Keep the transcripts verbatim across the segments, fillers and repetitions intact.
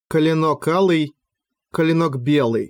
Клинок алый, клинок белый.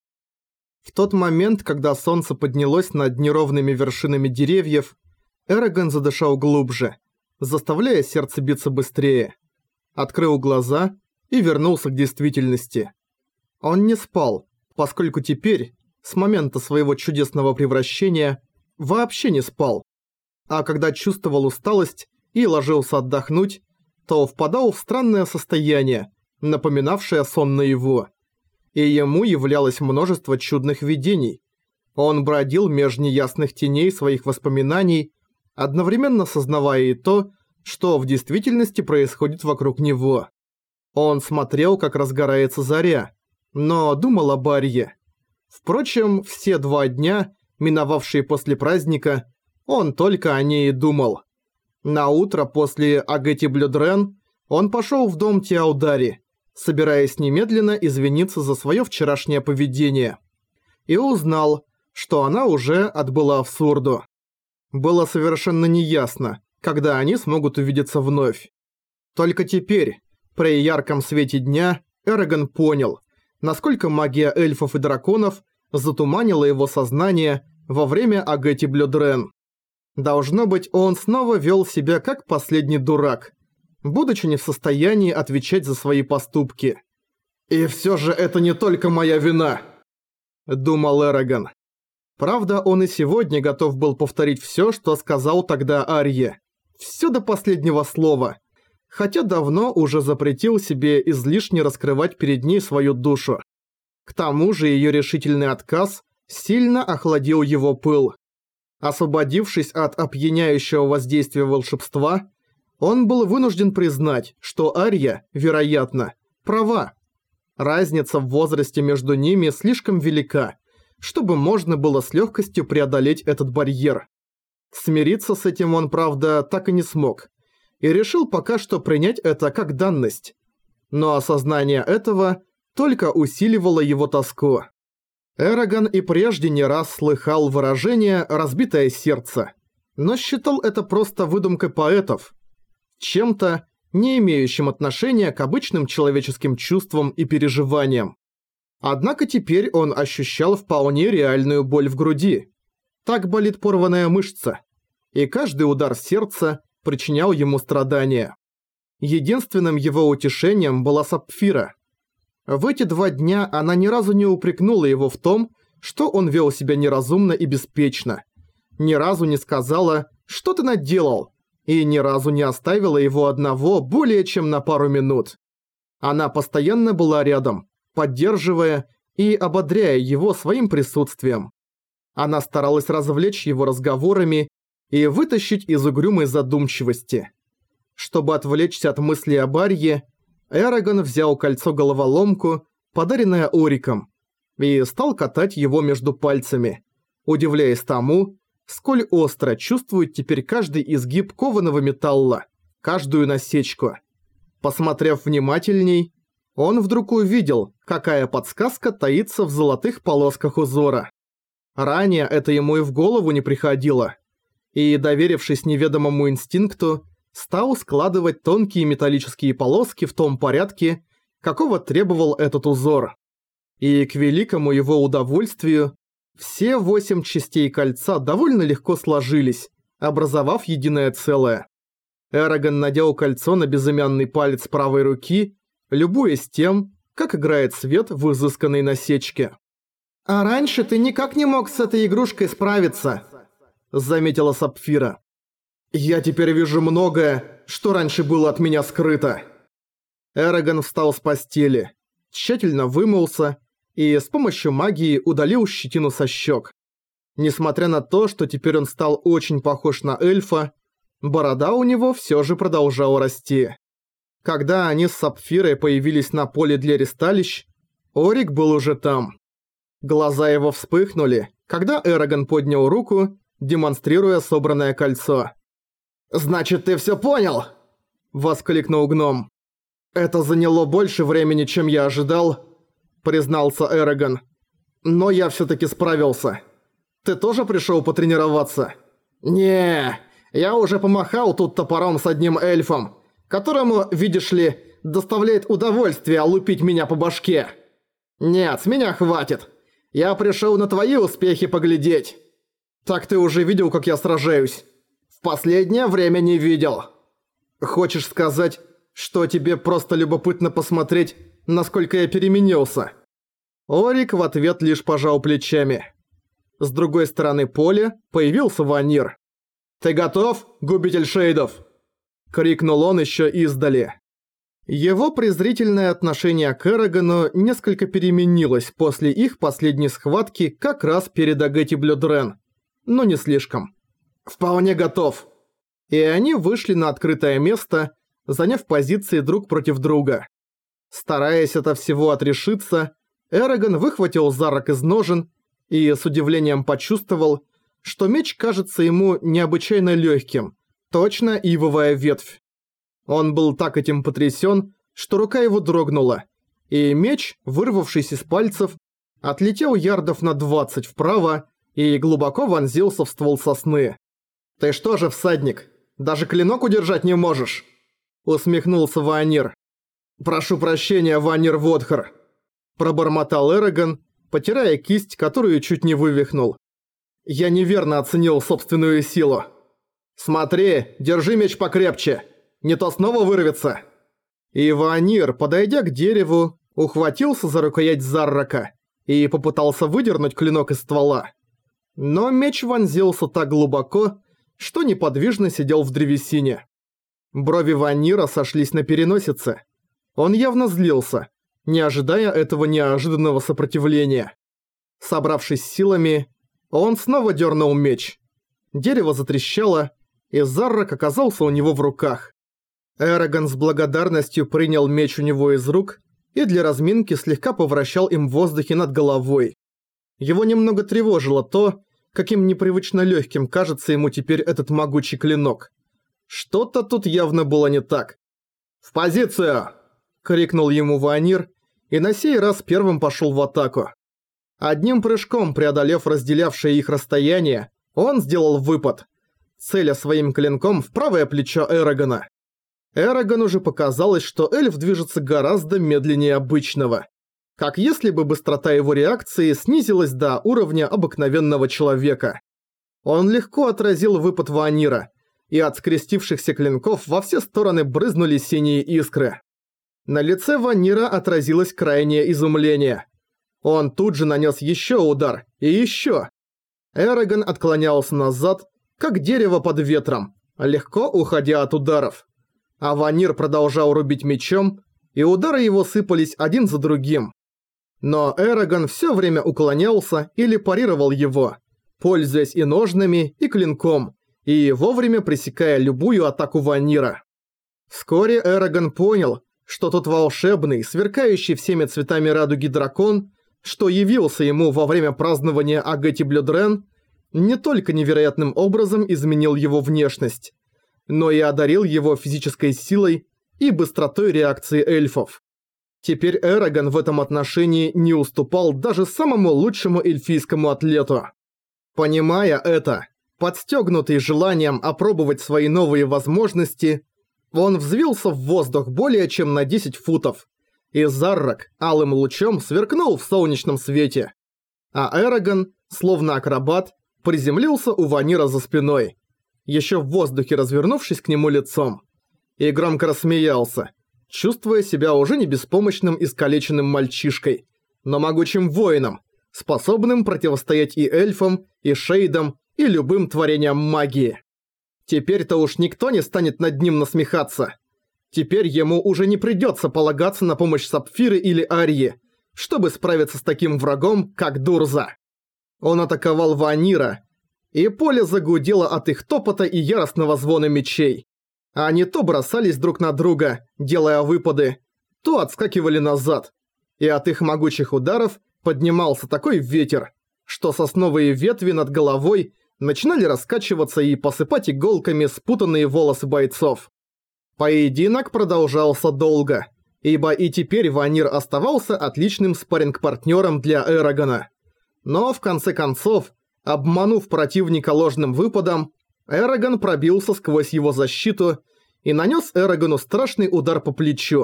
В тот момент, когда солнце поднялось над неровными вершинами деревьев, Эрагон задышал глубже, заставляя сердце биться быстрее. Открыл глаза и вернулся к действительности. Он не спал, поскольку теперь, с момента своего чудесного превращения, вообще не спал. А когда чувствовал усталость и ложился отдохнуть, то впадал в странное состояние, напоминавшее сон наяву. И ему являлось множество чудных видений. Он бродил меж неясных теней своих воспоминаний, одновременно сознавая и то, что в действительности происходит вокруг него. Он смотрел, как разгорается заря, но думал об Арье. Впрочем, все два дня, миновавшие после праздника, он только о ней и думал. Наутро после Агети Блюдрен он пошел в дом Теаудари, собираясь немедленно извиниться за свое вчерашнее поведение. И узнал, что она уже отбыла в Сурду. Было совершенно неясно, когда они смогут увидеться вновь. Только теперь, при ярком свете дня, Эрагон понял, насколько магия эльфов и драконов затуманила его сознание во время Агети Блюдрен. Должно быть, он снова вел себя как последний дурак, будучи не в состоянии отвечать за свои поступки. «И все же это не только моя вина», — думал Эрагон. Правда, он и сегодня готов был повторить все, что сказал тогда Арье. Все до последнего слова. Хотя давно уже запретил себе излишне раскрывать перед ней свою душу. К тому же ее решительный отказ сильно охладил его пыл. Освободившись от опьяняющего воздействия волшебства, он был вынужден признать, что Арья, вероятно, права. Разница в возрасте между ними слишком велика, чтобы можно было с легкостью преодолеть этот барьер. Смириться с этим он, правда, так и не смог, и решил пока что принять это как данность. Но осознание этого только усиливало его тоску. Эрагон и прежде не раз слыхал выражение «разбитое сердце», но считал это просто выдумкой поэтов, чем-то, не имеющим отношения к обычным человеческим чувствам и переживаниям. Однако теперь он ощущал вполне реальную боль в груди. Так болит порванная мышца, и каждый удар сердца причинял ему страдания. Единственным его утешением была Сапфира. В эти два дня она ни разу не упрекнула его в том, что он вел себя неразумно и беспечно. Ни разу не сказала «что ты наделал?» и ни разу не оставила его одного более чем на пару минут. Она постоянно была рядом, поддерживая и ободряя его своим присутствием. Она старалась развлечь его разговорами и вытащить из угрюмой задумчивости. Чтобы отвлечься от мыслей об Арье, Эрагон взял кольцо-головоломку, подаренное Ориком, и стал катать его между пальцами, удивляясь тому, сколь остро чувствует теперь каждый изгиб кованого металла, каждую насечку. Посмотрев внимательней, он вдруг увидел, какая подсказка таится в золотых полосках узора. Ранее это ему и в голову не приходило, и, доверившись неведомому инстинкту, стал складывать тонкие металлические полоски в том порядке, какого требовал этот узор. И к великому его удовольствию, все восемь частей кольца довольно легко сложились, образовав единое целое. Эрагон надел кольцо на безымянный палец правой руки, любуясь тем, как играет свет в изысканной насечке. «А раньше ты никак не мог с этой игрушкой справиться», — заметила Сапфира. «Я теперь вижу многое, что раньше было от меня скрыто». Эрагон встал с постели, тщательно вымылся и с помощью магии удалил щетину со щек. Несмотря на то, что теперь он стал очень похож на эльфа, борода у него все же продолжала расти. Когда они с Сапфирой появились на поле для ресталищ, Орик был уже там. Глаза его вспыхнули, когда Эрагон поднял руку, демонстрируя собранное кольцо. «Значит, ты все понял?» – воскликнул гном. «Это заняло больше времени, чем я ожидал», – признался Эрагон. «Но я все-таки справился. Ты тоже пришел потренироваться?» «Не, я уже помахал тут топором с одним эльфом, которому, видишь ли, доставляет удовольствие лупить меня по башке. Нет, с меня хватит. Я пришел на твои успехи поглядеть. Так ты уже видел, как я сражаюсь? В последнее время не видел. Хочешь сказать, что тебе просто любопытно посмотреть, насколько я переменился?» Орик в ответ лишь пожал плечами. С другой стороны поля появился Ванир. «Ты готов, губитель шейдов?» — крикнул он еще издали. Его презрительное отношение к Эрагану несколько переменилось после их последней схватки как раз перед Агати Блюдрен, но не слишком. «Вполне готов». И они вышли на открытое место, заняв позиции друг против друга. Стараясь от всего отрешиться, Эраган выхватил зарок из ножен и с удивлением почувствовал, что меч кажется ему необычайно легким, точно ивовая ветвь. Он был так этим потрясен, что рука его дрогнула, и меч, вырвавшись из пальцев, отлетел ярдов на двадцать вправо и глубоко вонзился в ствол сосны. «Ты что же, всадник, даже клинок удержать не можешь?» — усмехнулся Ванир. «Прошу прощения, Ванир Водхар», — пробормотал Эраган, потирая кисть, которую чуть не вывихнул. «Я неверно оценил собственную силу. Смотри, держи меч покрепче, не то снова вырвется». И Ванир, подойдя к дереву, ухватился за рукоять Заррака и попытался выдернуть клинок из ствола. Но меч вонзился так глубоко, что неподвижно сидел в древесине. Брови Ванира сошлись на переносице. Он явно злился, не ожидая этого неожиданного сопротивления. Собравшись силами, он снова дернул меч. Дерево затрещало, и Заррак оказался у него в руках. Эраган с благодарностью принял меч у него из рук и для разминки слегка повращал им в воздухе над головой. Его немного тревожило то, каким непривычно легким кажется ему теперь этот могучий клинок. Что-то тут явно было не так. «В позицию!» — крикнул ему Ванир, и на сей раз первым пошел в атаку. Одним прыжком преодолев разделявшее их расстояние, он сделал выпад, целя своим клинком в правое плечо Эрагана. Эрагану же показалось, что эльф движется гораздо медленнее обычного, как если бы быстрота его реакции снизилась до уровня обыкновенного человека. Он легко отразил выпад Ванира, и от скрестившихся клинков во все стороны брызнули синие искры. На лице Ванира отразилось крайнее изумление. Он тут же нанес еще удар, и еще. Эраган отклонялся назад, как дерево под ветром, легко уходя от ударов. А Ванир продолжал рубить мечом, и удары его сыпались один за другим. Но Эраган все время уклонялся или парировал его, пользуясь и ножнами, и клинком, и вовремя пресекая любую атаку Ванира. Вскоре Эраган понял, что тот волшебный, сверкающий всеми цветами радуги дракон, что явился ему во время празднования Агати Блюдрен, не только невероятным образом изменил его внешность, но и одарил его физической силой и быстротой реакции эльфов. Теперь Эраган в этом отношении не уступал даже самому лучшему эльфийскому атлету. Понимая это, подстёгнутый желанием опробовать свои новые возможности, он взвился в воздух более чем на десять футов, и Заррак алым лучом сверкнул в солнечном свете. А Эраган, словно акробат, приземлился у Ванира за спиной, еще в воздухе развернувшись к нему лицом, и громко рассмеялся, чувствуя себя уже не беспомощным искалеченным мальчишкой, но могучим воином, способным противостоять и эльфам, и шейдам, и любым творениям магии. Теперь-то уж никто не станет над ним насмехаться. Теперь ему уже не придется полагаться на помощь Сапфиры или Арьи, чтобы справиться с таким врагом, как Дурза. Он атаковал Ванира, и поле загудело от их топота и яростного звона мечей. Они то бросались друг на друга, делая выпады, то отскакивали назад, и от их могучих ударов поднимался такой ветер, что сосновые ветви над головой начинали раскачиваться и посыпать иголками спутанные волосы бойцов. Поединок продолжался долго, ибо и теперь Ванир оставался отличным спарринг-партнером для Эрагана. Но в конце концов, обманув противника ложным выпадом, Эраган пробился сквозь его защиту и нанес Эрагану страшный удар по плечу,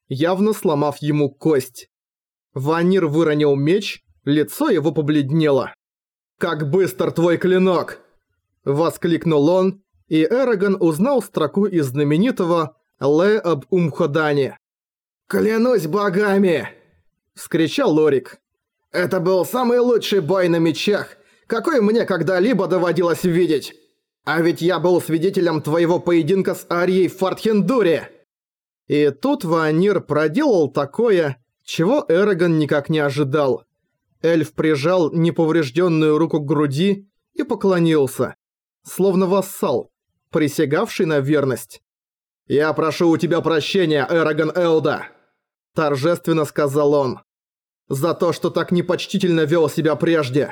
явно сломав ему кость. Ванир выронил меч, лицо его побледнело. «Как быстр твой клинок!» – воскликнул он, и Эрагон узнал строку из знаменитого «Ле об Умходане». «Клянусь богами!» – вскричал Лорик. «Это был самый лучший бой на мечах, какой мне когда-либо доводилось видеть. А ведь я был свидетелем твоего поединка с Арией в Фортхендуре!» И тут Ванир проделал такое, чего Эрагон никак не ожидал. Эльф прижал неповрежденную руку к груди и поклонился, словно вассал, присягавший на верность. «Я прошу у тебя прощения, Эрагон Элда!» – торжественно сказал он. «За то, что так непочтительно вел себя прежде.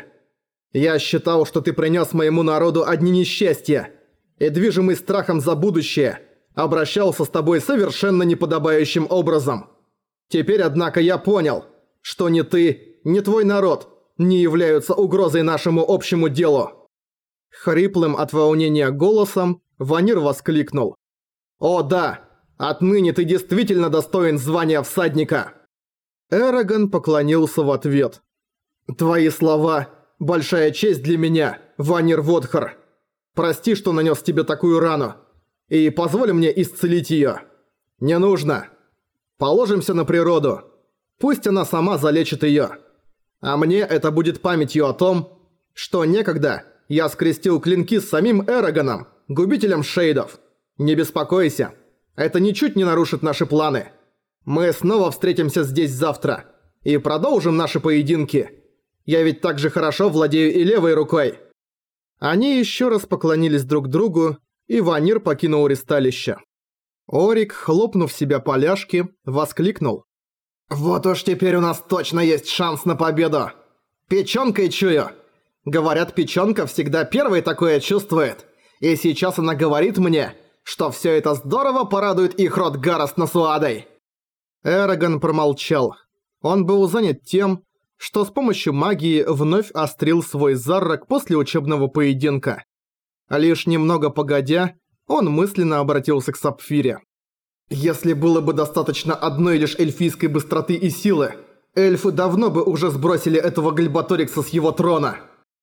Я считал, что ты принес моему народу одни несчастья, и, движимый страхом за будущее, обращался с тобой совершенно неподобающим образом. Теперь, однако, я понял, что ни ты, ни твой народ не являются угрозой нашему общему делу». Хриплым от волнения голосом Ванир воскликнул. «О да, отныне ты действительно достоин звания всадника!» Эрагон поклонился в ответ. «Твои слова – большая честь для меня, Ванир Водхар. Прости, что нанес тебе такую рану, и позволь мне исцелить ее. Не нужно. Положимся на природу. Пусть она сама залечит ее. А мне это будет памятью о том, что некогда я скрестил клинки с самим Эрагоном, губителем шейдов. Не беспокойся, это ничуть не нарушит наши планы. Мы снова встретимся здесь завтра и продолжим наши поединки. Я ведь так же хорошо владею и левой рукой». Они еще раз поклонились друг другу, и Ванир покинул ристалище. Орик, хлопнув себя по ляжке, воскликнул. «Вот уж теперь у нас точно есть шанс на победу! Печёнкой чую! Говорят, печёнка всегда первой такое чувствует, и сейчас она говорит мне, что всё это здорово порадует их род Гара с Насуадой!» Эрагон промолчал. Он был занят тем, что с помощью магии вновь острил свой заррак после учебного поединка. Лишь немного погодя, он мысленно обратился к Сапфире. «Если было бы достаточно одной лишь эльфийской быстроты и силы, эльфы давно бы уже сбросили этого Гальбаторикса с его трона».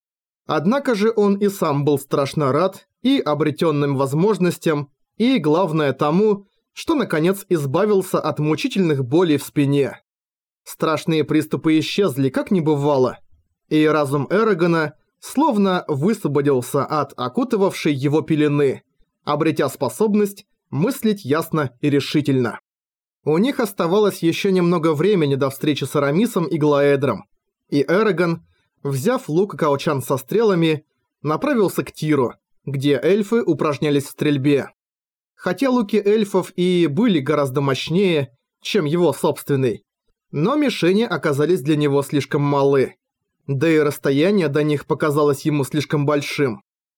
Однако же он и сам был страшно рад и обретенным возможностям, и, главное, тому, что наконец избавился от мучительных болей в спине. Страшные приступы исчезли, как не бывало, и разум Эрагона словно высвободился от окутывавшей его пелены, обретя способность мыслить ясно и решительно. У них оставалось еще немного времени до встречи с Арамисом и Глаэдром, и Эрагон, взяв лук и колчан со стрелами, направился к Тиру, где эльфы упражнялись в стрельбе. Хотя луки эльфов и были гораздо мощнее, чем его собственный, но мишени оказались для него слишком малы, да и расстояние до них показалось ему слишком большим.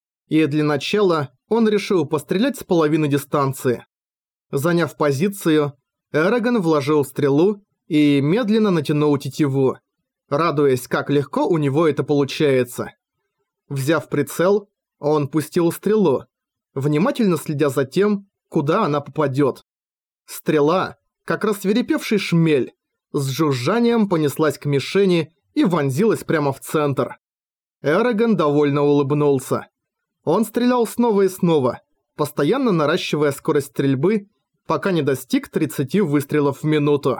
И для начала он решил пострелять с половины дистанции. Заняв позицию, Эрагон вложил стрелу и медленно натянул тетиву, радуясь, как легко у него это получается. Взяв прицел, он пустил стрелу, внимательно следя за тем, куда она попадет. Стрела, как рассвирепевший шмель, с жужжанием понеслась к мишени и вонзилась прямо в центр. Эрагон довольно улыбнулся. Он стрелял снова и снова, постоянно наращивая скорость стрельбы, пока не достиг тридцати выстрелов в минуту.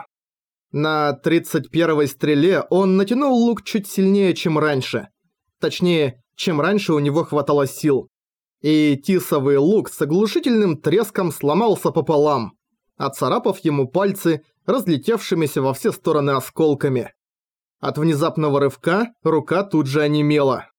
На тридцать первой стреле он натянул лук чуть сильнее, чем раньше. Точнее, чем раньше у него хватало сил. И тисовый лук с оглушительным треском сломался пополам, отцарапав ему пальцы разлетевшимися во все стороны осколками. От внезапного рывка рука тут же онемела.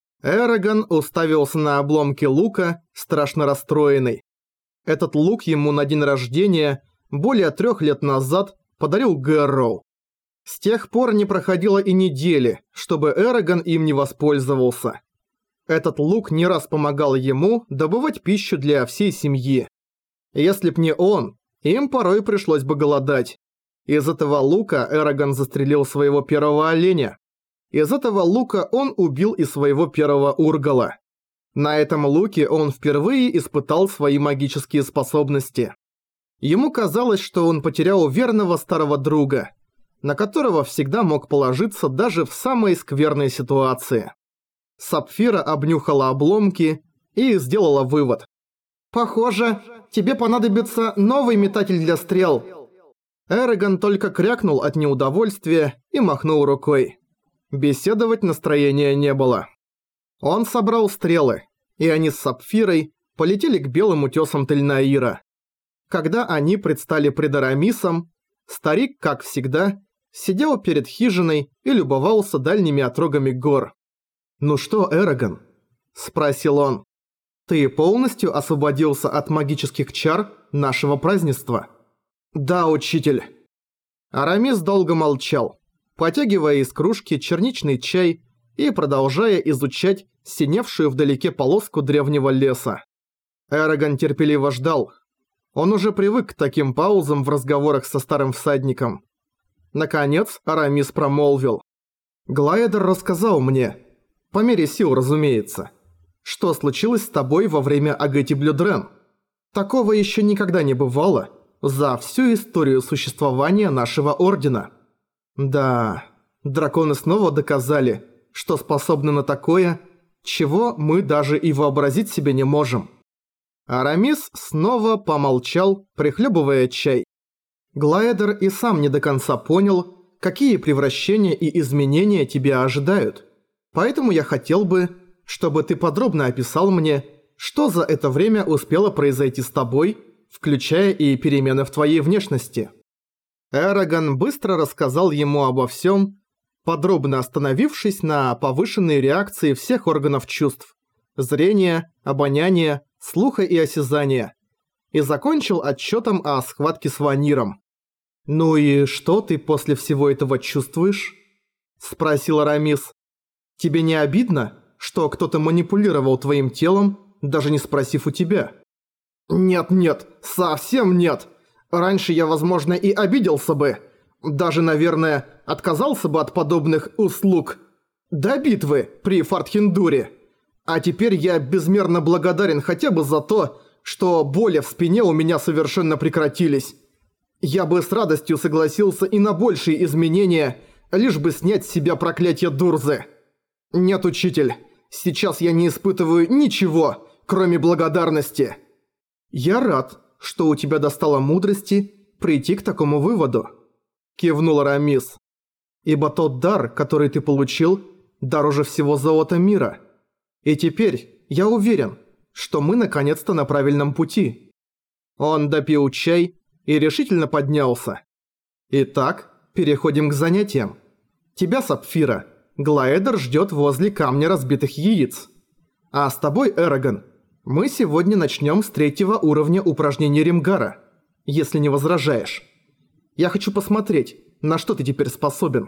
Эрагон уставился на обломки лука, страшно расстроенный. Этот лук ему на день рождения, более трех лет назад, подарил Гэрроу. С тех пор не проходило и недели, чтобы Эрагон им не воспользовался. Этот лук не раз помогал ему добывать пищу для всей семьи. Если б не он, им порой пришлось бы голодать. Из этого лука Эрагон застрелил своего первого оленя. Из этого лука он убил и своего первого ургала. На этом луке он впервые испытал свои магические способности. Ему казалось, что он потерял верного старого друга, на которого всегда мог положиться даже в самой скверной ситуации. Сапфира обнюхала обломки и сделала вывод. «Похоже, тебе понадобится новый метатель для стрел». Эрагон только крякнул от неудовольствия и махнул рукой. Беседовать настроения не было. Он собрал стрелы, и они с Сапфирой полетели к белым утёсам Тельнаира. Когда они предстали пред Арамисом, старик, как всегда, сидел перед хижиной и любовался дальними отрогами гор. «Ну что, Эрагон?» – спросил он. «Ты полностью освободился от магических чар нашего празднества?» «Да, учитель». Арамис долго молчал, потягивая из кружки черничный чай и продолжая изучать синевшую вдалеке полоску древнего леса. Эрагон терпеливо ждал. Он уже привык к таким паузам в разговорах со старым всадником. Наконец Арамис промолвил. «Глаэдер рассказал мне, по мере сил, разумеется, что случилось с тобой во время Агати Блюдрен. Такого еще никогда не бывало за всю историю существования нашего ордена. Да, драконы снова доказали, что способны на такое, чего мы даже и вообразить себе не можем». Арамис снова помолчал, прихлебывая чай. Глаэдер и сам не до конца понял, какие превращения и изменения тебя ожидают. Поэтому я хотел бы, чтобы ты подробно описал мне, что за это время успело произойти с тобой, включая и перемены в твоей внешности. Эрагон быстро рассказал ему обо всем, подробно остановившись на повышенной реакции всех органов чувств – зрения, обоняния, слуха и осязания, и закончил отчетом о схватке с Ваниром. «Ну и что ты после всего этого чувствуешь?» – спросил Арамис. «Тебе не обидно, что кто-то манипулировал твоим телом, даже не спросив у тебя?» «Нет-нет, совсем нет. Раньше я, возможно, и обиделся бы. Даже, наверное, отказался бы от подобных услуг. До битвы при Фартхендуре. А теперь я безмерно благодарен хотя бы за то, что боли в спине у меня совершенно прекратились. Я бы с радостью согласился и на большие изменения, лишь бы снять с себя проклятие Дурзы. Нет, учитель, сейчас я не испытываю ничего, кроме благодарности. Я рад, что у тебя достало мудрости прийти к такому выводу», – кивнул Арамис. «Ибо тот дар, который ты получил, дороже всего золота мира. И теперь я уверен, что мы наконец-то на правильном пути». Он допил чай и решительно поднялся. «Итак, переходим к занятиям. Тебя, Сапфира, Глаэдер ждет возле камня разбитых яиц. А с тобой, Эрагон, мы сегодня начнем с третьего уровня упражнений Римгара, если не возражаешь. Я хочу посмотреть, на что ты теперь способен».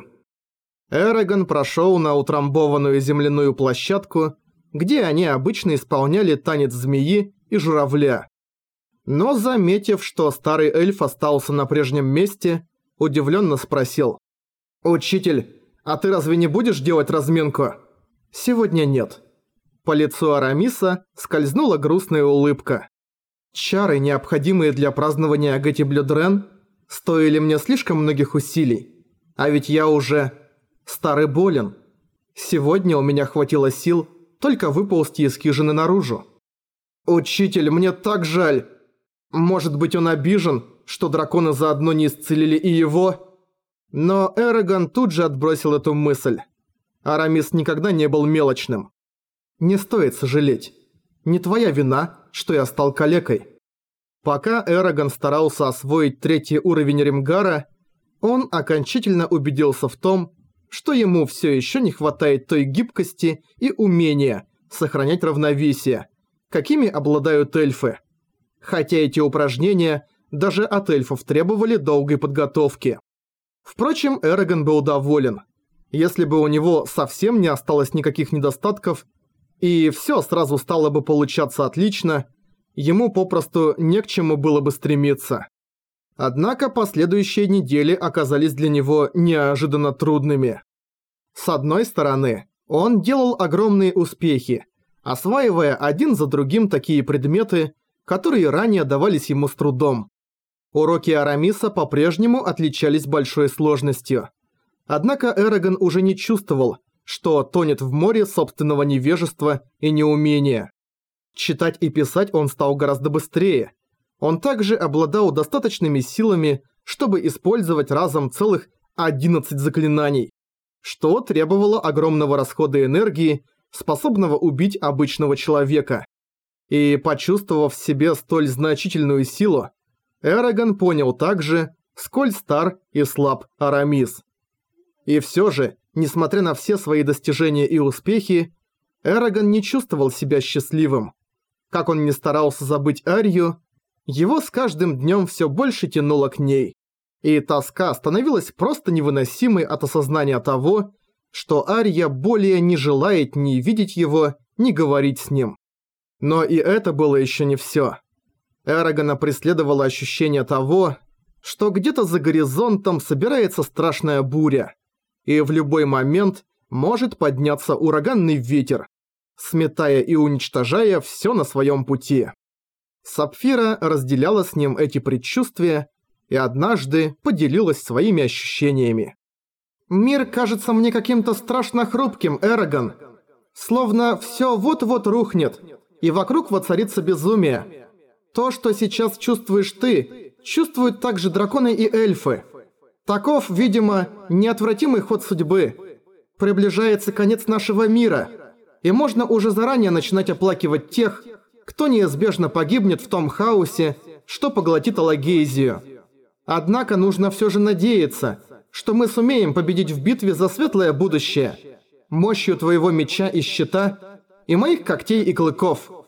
Эрагон прошел на утрамбованную земляную площадку, где они обычно исполняли танец змеи и журавля. Но, заметив, что старый эльф остался на прежнем месте, удивленно спросил. «Учитель, а ты разве не будешь делать разминку?» «Сегодня нет». По лицу Арамиса скользнула грустная улыбка. «Чары, необходимые для празднования Агати Блюдрен, стоили мне слишком многих усилий. А ведь я уже старый болен. Сегодня у меня хватило сил только выползти из хижины наружу». «Учитель, мне так жаль. Может быть, он обижен, что драконы заодно не исцелили и его?» Но Эрагон тут же отбросил эту мысль. Арамис никогда не был мелочным. «Не стоит сожалеть. Не твоя вина, что я стал калекой». Пока Эрагон старался освоить третий уровень Римгара, он окончательно убедился в том, что ему все еще не хватает той гибкости и умения сохранять равновесие, какими обладают эльфы. Хотя эти упражнения даже от эльфов требовали долгой подготовки. Впрочем, Эрагон был доволен. Если бы у него совсем не осталось никаких недостатков, и все сразу стало бы получаться отлично, ему попросту не к чему было бы стремиться. Однако последующие недели оказались для него неожиданно трудными. С одной стороны, он делал огромные успехи, осваивая один за другим такие предметы, которые ранее давались ему с трудом. Уроки Арамиса по-прежнему отличались большой сложностью. Однако Эрагон уже не чувствовал, что тонет в море собственного невежества и неумения. Читать и писать он стал гораздо быстрее. Он также обладал достаточными силами, чтобы использовать разом целых одиннадцать заклинаний, что требовало огромного расхода энергии, способного убить обычного человека. И, почувствовав в себе столь значительную силу, Эрагон понял также, сколь стар и слаб Арамис. И все же, несмотря на все свои достижения и успехи, Эрагон не чувствовал себя счастливым. Как он ни старался забыть Арию, его с каждым днем все больше тянуло к ней. И тоска становилась просто невыносимой от осознания того, что Ария более не желает ни видеть его, ни говорить с ним. Но и это было еще не все. Эрагона преследовало ощущение того, что где-то за горизонтом собирается страшная буря, и в любой момент может подняться ураганный ветер, сметая и уничтожая все на своем пути. Сапфира разделяла с ним эти предчувствия и однажды поделилась своими ощущениями. «Мир кажется мне каким-то страшно хрупким, Эрагон. Словно все вот-вот рухнет, и вокруг воцарится безумие. То, что сейчас чувствуешь ты, чувствуют также драконы и эльфы. Таков, видимо, неотвратимый ход судьбы. Приближается конец нашего мира, и можно уже заранее начинать оплакивать тех, кто неизбежно погибнет в том хаосе, что поглотит Алагейзию. Однако нужно все же надеяться, что мы сумеем победить в битве за светлое будущее, мощью твоего меча и щита, и моих когтей и клыков.